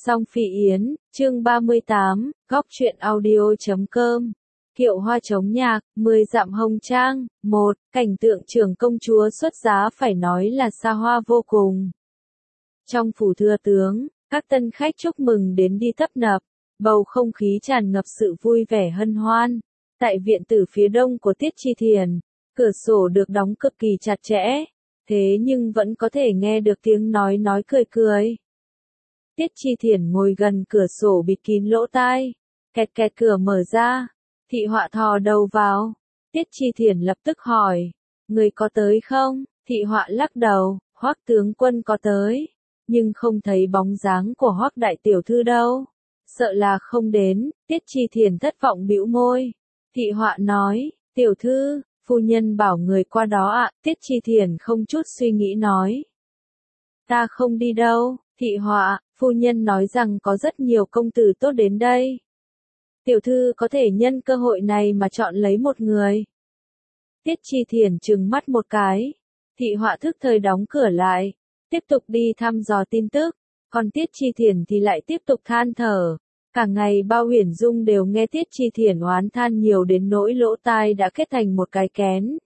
Song Phi Yến, chương 38, góc truyện audio.com. Kiệu hoa chống nhạc, 10 dặm hồng trang, 1, cảnh tượng trưởng công chúa xuất giá phải nói là xa hoa vô cùng. Trong phủ thừa tướng, các tân khách chúc mừng đến đi tấp nập, bầu không khí tràn ngập sự vui vẻ hân hoan. Tại viện tử phía đông của Tiết Chi Thiền, cửa sổ được đóng cực kỳ chặt chẽ, thế nhưng vẫn có thể nghe được tiếng nói cười cười. Tiết Chi Thiền ngồi gần cửa sổ bịt kín lỗ tai, kẹt kẹt cửa mở ra, Thị Họa thò đầu vào. Tiết Chi Thiền lập tức hỏi, người có tới không? Thị Họa lắc đầu, Hoắc tướng quân có tới, nhưng không thấy bóng dáng của Hoắc đại tiểu thư đâu, sợ là không đến. Tiết Chi Thiền thất vọng bĩu môi. Thị Họa nói, tiểu thư, phu nhân bảo người qua đó ạ. Tiết Chi Thiền không chút suy nghĩ nói, ta không đi đâu. Thị Họa, phu nhân nói rằng có rất nhiều công tử tốt đến đây. Tiểu thư có thể nhân cơ hội này mà chọn lấy một người. Tiết Chi Thiền trừng mắt một cái. Thị Họa thức thời đóng cửa lại, tiếp tục đi thăm dò tin tức, còn Tiết Chi Thiền thì lại tiếp tục than thở. Cả ngày Bao Huyền Dung đều nghe Tiết Chi Thiền oán than nhiều đến nỗi lỗ tai đã kết thành một cái kén.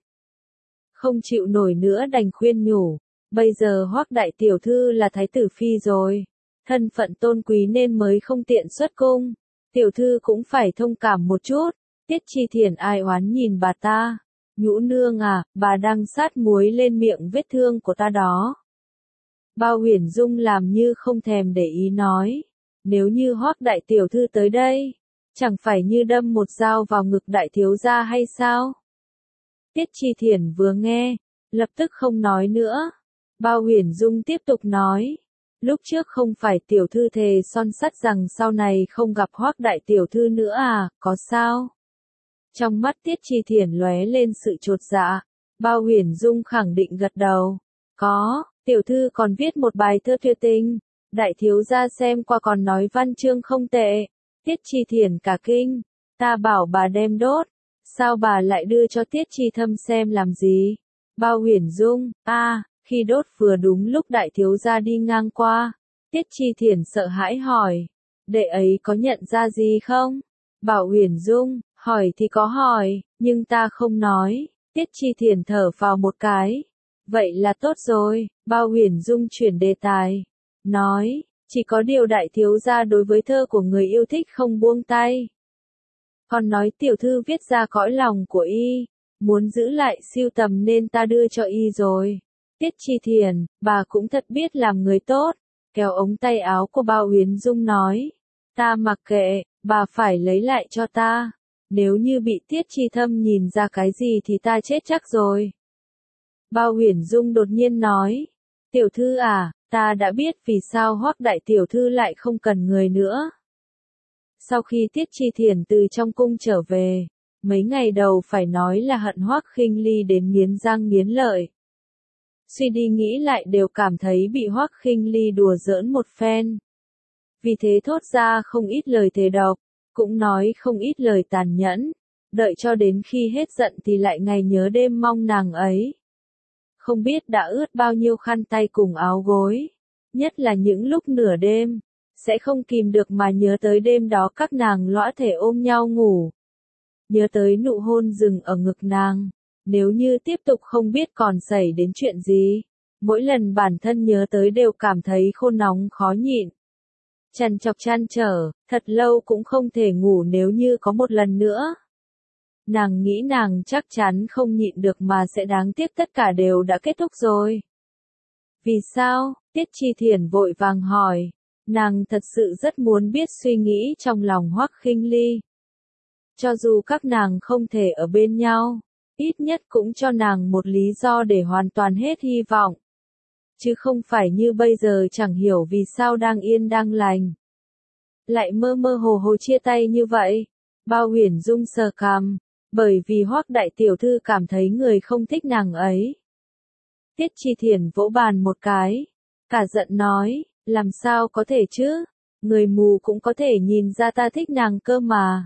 Không chịu nổi nữa đành khuyên nhủ, bây giờ Hoắc đại tiểu thư là thái tử phi rồi, thân phận tôn quý nên mới không tiện xuất cung, tiểu thư cũng phải thông cảm một chút. Tiết Chi Thiền ai oán nhìn bà ta, nhũ nương à, bà đang sát muối lên miệng vết thương của ta đó. Bao Huyền Dung làm như không thèm để ý nói, nếu như Hoắc đại tiểu thư tới đây, chẳng phải như đâm một dao vào ngực đại thiếu gia hay sao? Tiết Chi Thiền vừa nghe, lập tức không nói nữa. Bao Huyền Dung tiếp tục nói, lúc trước không phải tiểu thư thề son sắt rằng sau này không gặp Hoắc đại tiểu thư nữa à, có sao? Trong mắt Tiết Chi Thiền lóe lên sự chột dạ. Bao Huyền Dung khẳng định gật đầu, có, tiểu thư còn viết một bài thơ tuyệt tình, đại thiếu gia xem qua còn nói văn chương không tệ. Tiết Chi Thiền cả kinh, ta bảo bà đem đốt, sao bà lại đưa cho Tiết Chi Thâm xem làm gì? Bao Huyền Dung, khi đốt vừa đúng lúc đại thiếu gia đi ngang qua. Tiết Chi Thiền sợ hãi hỏi, đệ ấy có nhận ra gì không? Bảo Huyền Dung, hỏi thì có hỏi, nhưng ta không nói. Tiết Chi Thiền thở vào một cái, vậy là tốt rồi. Bao Huyền Dung chuyển đề tài, nói, chỉ có điều đại thiếu gia đối với thơ của người yêu thích không buông tay. Còn nói tiểu thư viết ra cõi lòng của y, muốn giữ lại sưu tầm nên ta đưa cho y rồi. Tiết Chi Thiền, bà cũng thật biết làm người tốt, kéo ống tay áo của Bao Huyền Dung nói, ta mặc kệ, bà phải lấy lại cho ta, nếu như bị Tiết Chi Thâm nhìn ra cái gì thì ta chết chắc rồi. Bao Huyền Dung đột nhiên nói, tiểu thư à, ta đã biết vì sao Hoắc đại tiểu thư lại không cần người nữa. Sau khi Tiết Chi Thiền từ trong cung trở về, mấy ngày đầu phải nói là hận Hoắc Khinh Ly đến nghiến răng nghiến lợi. Suy đi nghĩ lại đều cảm thấy bị Hoắc Khinh Ly đùa giỡn một phen. Vì thế thốt ra không ít lời thề độc, cũng nói không ít lời tàn nhẫn, đợi cho đến khi hết giận thì lại ngày nhớ đêm mong nàng ấy. Không biết đã ướt bao nhiêu khăn tay cùng áo gối, nhất là những lúc nửa đêm, sẽ không kìm được mà nhớ tới đêm đó các nàng lõa thể ôm nhau ngủ. Nhớ tới nụ hôn rừng ở ngực nàng, nếu như tiếp tục không biết còn xảy đến chuyện gì, mỗi lần bản thân nhớ tới đều cảm thấy khô nóng khó nhịn. Trằn trọc trăn trở, thật lâu cũng không thể ngủ nếu như có một lần nữa. Nàng nghĩ nàng chắc chắn không nhịn được mà sẽ đáng tiếc tất cả đều đã kết thúc rồi. Vì sao? Tiết Chi Thiền vội vàng hỏi, nàng thật sự rất muốn biết suy nghĩ trong lòng Hoắc Khinh Ly. Cho dù các nàng không thể ở bên nhau, ít nhất cũng cho nàng một lý do để hoàn toàn hết hy vọng. Chứ không phải như bây giờ chẳng hiểu vì sao đang yên đang lành, lại mơ mơ hồ hồ chia tay như vậy. Bao Huyền Dung sờ cằm, bởi vì Hoắc đại tiểu thư cảm thấy người không thích nàng ấy. Tiết Chi Thiền vỗ bàn một cái, cả giận nói, làm sao có thể chứ, người mù cũng có thể nhìn ra ta thích nàng cơ mà.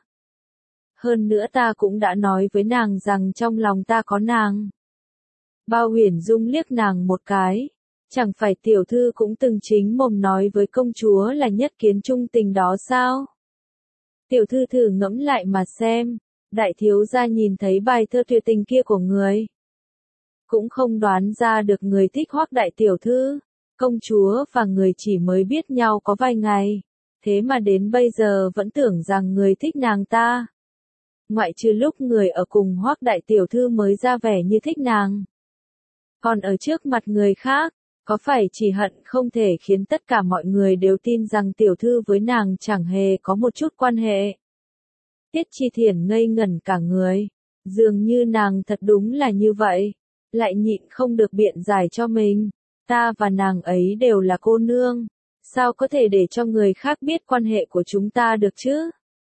Hơn nữa ta cũng đã nói với nàng rằng trong lòng ta có nàng. Bao Huyền Dung liếc nàng một cái, Chẳng phải tiểu thư cũng từng chính mồm nói với công chúa là nhất kiến trung tình đó sao? Tiểu thư thử ngẫm lại mà xem, đại thiếu gia nhìn thấy bài thơ tuyệt tình kia của người. Cũng không đoán ra được người thích Hoắc đại tiểu thư. Công chúa và người chỉ mới biết nhau có vài ngày, thế mà đến bây giờ vẫn tưởng rằng người thích nàng ta. Ngoại trừ lúc người ở cùng Hoắc đại tiểu thư mới ra vẻ như thích nàng. Còn ở trước mặt người khác, có phải chỉ hận không thể khiến tất cả mọi người đều tin rằng tiểu thư với nàng chẳng hề có một chút quan hệ. Tiết Chi Thiển ngây ngẩn cả người, dường như nàng thật đúng là như vậy, lại nhịn không được biện giải cho mình. Ta và nàng ấy đều là cô nương, sao có thể để cho người khác biết quan hệ của chúng ta được chứ?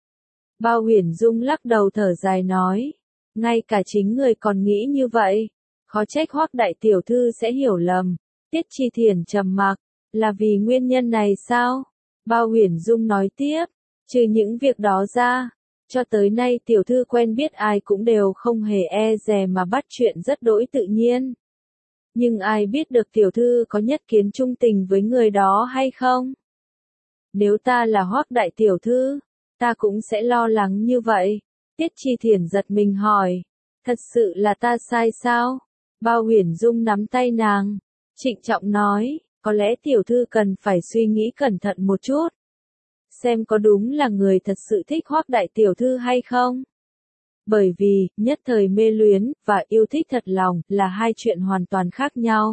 Bao Huyền Dung lắc đầu thở dài nói, ngay cả chính người còn nghĩ như vậy, khó trách Hoắc đại tiểu thư sẽ hiểu lầm. Tiết Chi Thiển trầm mặc, là vì nguyên nhân này sao? Bao Huyền Dung nói tiếp, trừ những việc đó ra, cho tới nay tiểu thư quen biết ai cũng đều không hề e dè mà bắt chuyện rất đỗi tự nhiên. Nhưng ai biết được tiểu thư có nhất kiến trung tình với người đó hay không? Nếu ta là Hoắc đại tiểu thư, ta cũng sẽ lo lắng như vậy. Tiết Chi Thiển giật mình hỏi, thật sự là ta sai sao? Bao Huyền Dung nắm tay nàng, trịnh trọng nói, có lẽ tiểu thư cần phải suy nghĩ cẩn thận một chút. Xem có đúng là người thật sự thích Hoắc đại tiểu thư hay không? Bởi vì, nhất thời mê luyến, và yêu thích thật lòng, là hai chuyện hoàn toàn khác nhau.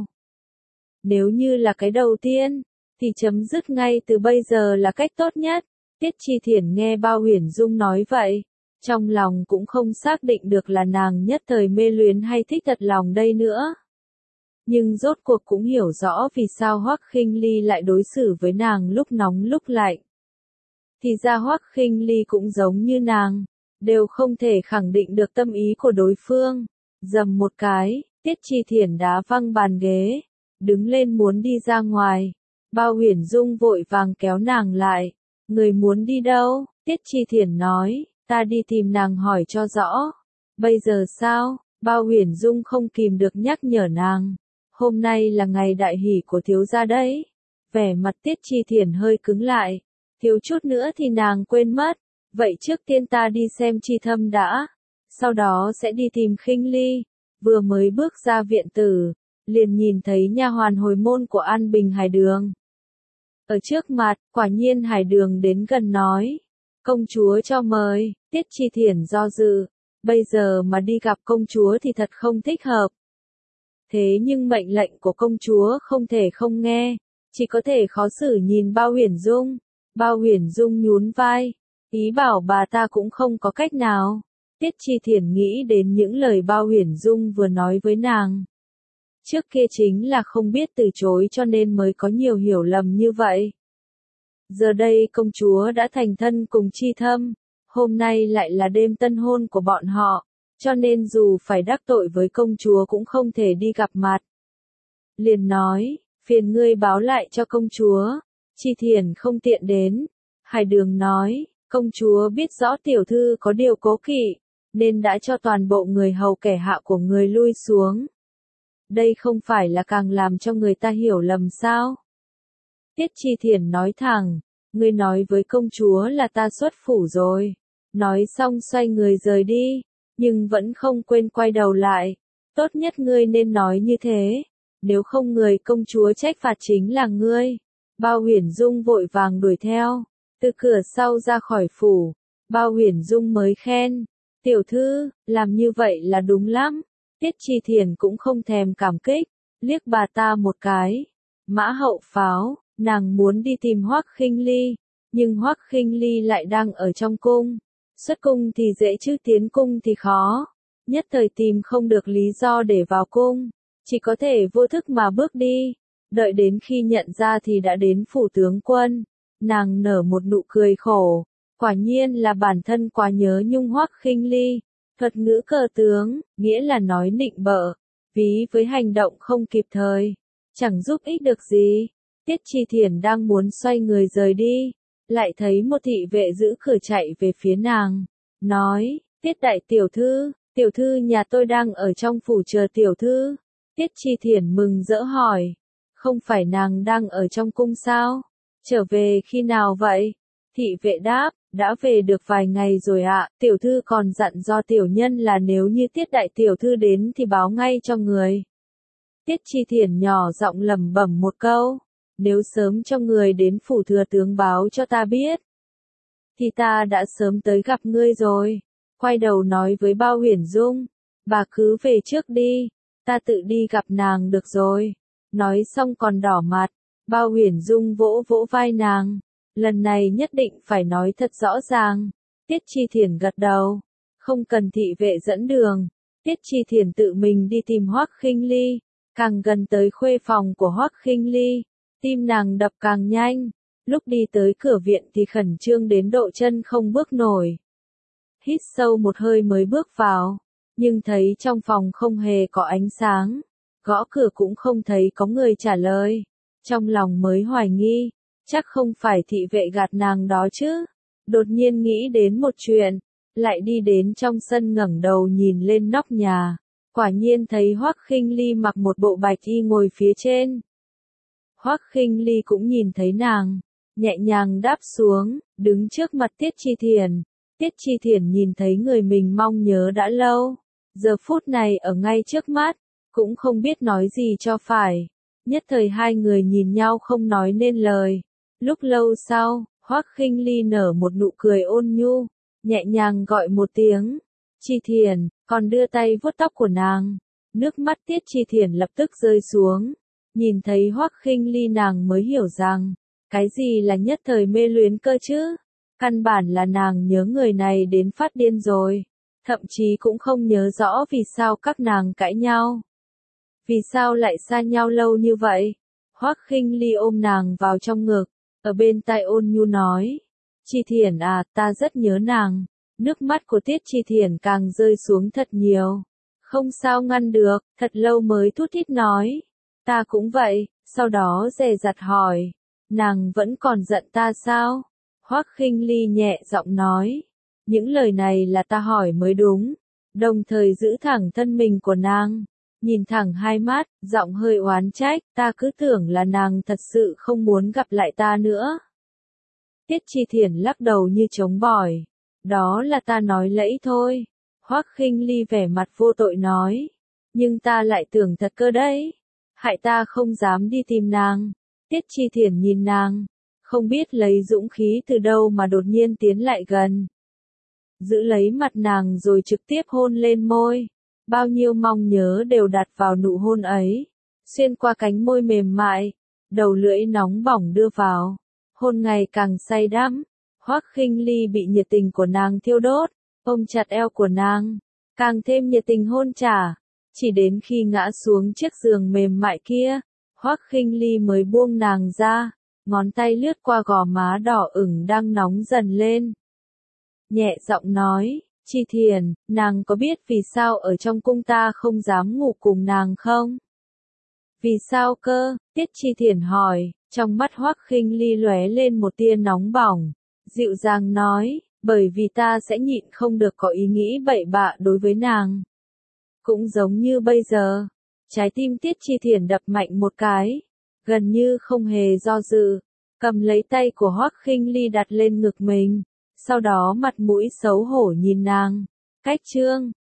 Nếu như là cái đầu tiên, thì chấm dứt ngay từ bây giờ là cách tốt nhất. Tiết Chi Thiển nghe Bao Huyền Dung nói vậy, trong lòng cũng không xác định được là nàng nhất thời mê luyến hay thích thật lòng đây nữa. Nhưng rốt cuộc cũng hiểu rõ vì sao Hoắc Khinh Ly lại đối xử với nàng lúc nóng lúc lạnh. Thì ra Hoắc Khinh Ly cũng giống như nàng, đều không thể khẳng định được tâm ý của đối phương. Dầm một cái, Tiết Chi Thiển đá văng bàn ghế, đứng lên muốn đi ra ngoài. Bao Huyền Dung vội vàng kéo nàng lại. Người muốn đi đâu? Tiết Chi Thiển nói, ta đi tìm nàng hỏi cho rõ. Bây giờ sao? Bao Huyền Dung không kìm được nhắc nhở nàng. Hôm nay là ngày đại hỷ của thiếu gia đấy. Vẻ mặt Tiết Chi Thiển hơi cứng lại. Thiếu chút nữa thì nàng quên mất. Vậy trước tiên ta đi xem Chi Thâm đã. Sau đó sẽ đi tìm Khinh Ly. Vừa mới bước ra viện tử, liền nhìn thấy nha hoàn hồi môn của An Bình Hải Đường. Ở trước mặt, quả nhiên Hải Đường đến gần nói. Công chúa cho mời. Tiết Chi Thiển do dự. Bây giờ mà đi gặp công chúa thì thật không thích hợp. Thế nhưng mệnh lệnh của công chúa không thể không nghe. Chỉ có thể khó xử nhìn Bao Huyền Dung. Bao Huyền Dung nhún vai. Ý bảo bà ta cũng không có cách nào. Tiết Chi Thiển nghĩ đến những lời Bao Huyền Dung vừa nói với nàng. Trước kia chính là không biết từ chối cho nên mới có nhiều hiểu lầm như vậy. Giờ đây công chúa đã thành thân cùng Chi Thâm, hôm nay lại là đêm tân hôn của bọn họ, cho nên dù phải đắc tội với công chúa cũng không thể đi gặp mặt. Liền nói, phiền ngươi báo lại cho công chúa, Chi Thiển không tiện đến. Hải Đường nói, công chúa biết rõ tiểu thư có điều cố kỵ, nên đã cho toàn bộ người hầu kẻ hạ của người lui xuống. Đây không phải là càng làm cho người ta hiểu lầm sao? Tiết Chi Thiển nói thẳng, ngươi nói với công chúa là ta xuất phủ rồi. Nói xong xoay người rời đi, nhưng vẫn không quên quay đầu lại. Tốt nhất ngươi nên nói như thế, nếu không người công chúa trách phạt chính là ngươi. Bao Huyền Dung vội vàng đuổi theo, từ cửa sau ra khỏi phủ. Bao Huyền Dung mới khen, tiểu thư, làm như vậy là đúng lắm. Tiết Chi Thiển cũng không thèm cảm kích, liếc bà ta một cái. Mã Hậu Pháo, nàng muốn đi tìm Hoắc Khinh Ly, nhưng Hoắc Khinh Ly lại đang ở trong cung. Xuất cung thì dễ chứ tiến cung thì khó. Nhất thời tìm không được lý do để vào cung, chỉ có thể vô thức mà bước đi. Đợi đến khi nhận ra thì đã đến phủ tướng quân. Nàng nở một nụ cười khổ, quả nhiên là bản thân quá nhớ nhung Hoắc Khinh Ly. Thuật ngữ cờ tướng, nghĩa là nói nịnh bợ, ví với hành động không kịp thời, chẳng giúp ích được gì. Tiết Chi Thiển đang muốn xoay người rời đi, lại thấy một thị vệ giữ cửa chạy về phía nàng, nói, Tiết đại tiểu thư nhà tôi đang ở trong phủ chờ tiểu thư. Tiết Chi Thiển mừng rỡ hỏi, Không phải nàng đang ở trong cung sao? Trở về khi nào vậy? Thị vệ đáp, đã về được vài ngày rồi ạ, tiểu thư còn dặn do tiểu nhân là nếu như Tiết đại tiểu thư đến thì báo ngay cho người. Tiết Chi Thiển nhỏ giọng lẩm bẩm một câu, nếu sớm cho người đến phủ thừa tướng báo cho ta biết, thì ta đã sớm tới gặp ngươi rồi. Quay đầu nói với Bao Huyền Dung, bà cứ về trước đi, ta tự đi gặp nàng được rồi. Nói xong còn đỏ mặt, Bao Huyền Dung vỗ vỗ vai nàng, lần này nhất định phải nói thật rõ ràng. Tiết Chi Thiển gật đầu, không cần thị vệ dẫn đường. Tiết Chi Thiển tự mình đi tìm Hoắc Khinh Ly, càng gần tới khuê phòng của Hoắc Khinh Ly, tim nàng đập càng nhanh. Lúc đi tới cửa viện thì khẩn trương đến độ chân không bước nổi. Hít sâu một hơi mới bước vào, nhưng thấy trong phòng không hề có ánh sáng, gõ cửa cũng không thấy có người trả lời. Trong lòng mới hoài nghi, chắc không phải thị vệ gạt nàng đó chứ. Đột nhiên nghĩ đến một chuyện, lại đi đến trong sân ngẩng đầu nhìn lên nóc nhà. Quả nhiên thấy Hoắc Khinh Ly mặc một bộ bạch y ngồi phía trên. Hoắc Khinh Ly cũng nhìn thấy nàng, nhẹ nhàng đáp xuống, đứng trước mặt Tiết Chi Thiển. Tiết Chi Thiển nhìn thấy người mình mong nhớ đã lâu, giờ phút này ở ngay trước mắt, cũng không biết nói gì cho phải. Nhất thời hai người nhìn nhau không nói nên lời. Lúc lâu sau, Hoắc Khinh Ly nở một nụ cười ôn nhu, nhẹ nhàng gọi một tiếng, Chi Thiển, còn đưa tay vuốt tóc của nàng. Nước mắt Tiết Chi Thiển lập tức rơi xuống, nhìn thấy Hoắc Khinh Ly nàng mới hiểu rằng, cái gì là nhất thời mê luyến cơ chứ? Căn bản là nàng nhớ người này đến phát điên rồi, thậm chí cũng không nhớ rõ vì sao các nàng cãi nhau. Vì sao lại xa nhau lâu như vậy? Hoắc Khinh Ly ôm nàng vào trong ngực, ở bên tai ôn nhu nói, Chi Thiển à, ta rất nhớ nàng. Nước mắt của Tiết Chi Thiển càng rơi xuống thật nhiều. Không sao ngăn được, thật lâu mới thút thít nói, ta cũng vậy. Sau đó dè dặt hỏi, nàng vẫn còn giận ta sao? Hoắc Khinh Ly nhẹ giọng nói, những lời này là ta hỏi mới đúng, đồng thời giữ thẳng thân mình của nàng, nhìn thẳng hai mắt, giọng hơi oán trách, ta cứ tưởng là nàng thật sự không muốn gặp lại ta nữa. Tiết Chi Thiển lắc đầu như chống bỏi, đó là ta nói lẫy thôi. Hoắc Khinh Ly vẻ mặt vô tội nói, nhưng ta lại tưởng thật cơ đấy, hại ta không dám đi tìm nàng. Tiết Chi Thiển nhìn nàng, không biết lấy dũng khí từ đâu mà đột nhiên tiến lại gần, giữ lấy mặt nàng rồi trực tiếp hôn lên môi. Bao nhiêu mong nhớ đều đặt vào nụ hôn ấy, xuyên qua cánh môi mềm mại, đầu lưỡi nóng bỏng đưa vào, hôn ngày càng say đắm. Hoắc Khinh Ly bị nhiệt tình của nàng thiêu đốt, ôm chặt eo của nàng, càng thêm nhiệt tình hôn trả. Chỉ đến khi ngã xuống chiếc giường mềm mại kia, Hoắc Khinh Ly mới buông nàng ra, ngón tay lướt qua gò má đỏ ửng đang nóng dần lên. Nhẹ giọng nói, Chi Thiển, nàng có biết vì sao ở trong cung ta không dám ngủ cùng nàng không? Vì sao cơ? Tiết Chi Thiển hỏi, trong mắt Hoắc Khinh Ly lóe lên một tia nóng bỏng, dịu dàng nói, bởi vì ta sẽ nhịn không được có ý nghĩ bậy bạ đối với nàng. Cũng giống như bây giờ, trái tim Tiết Chi Thiển đập mạnh một cái, gần như không hề do dự, cầm lấy tay của Hoắc Khinh Ly đặt lên ngực mình, sau đó mặt mũi xấu hổ nhìn nàng. Cách chương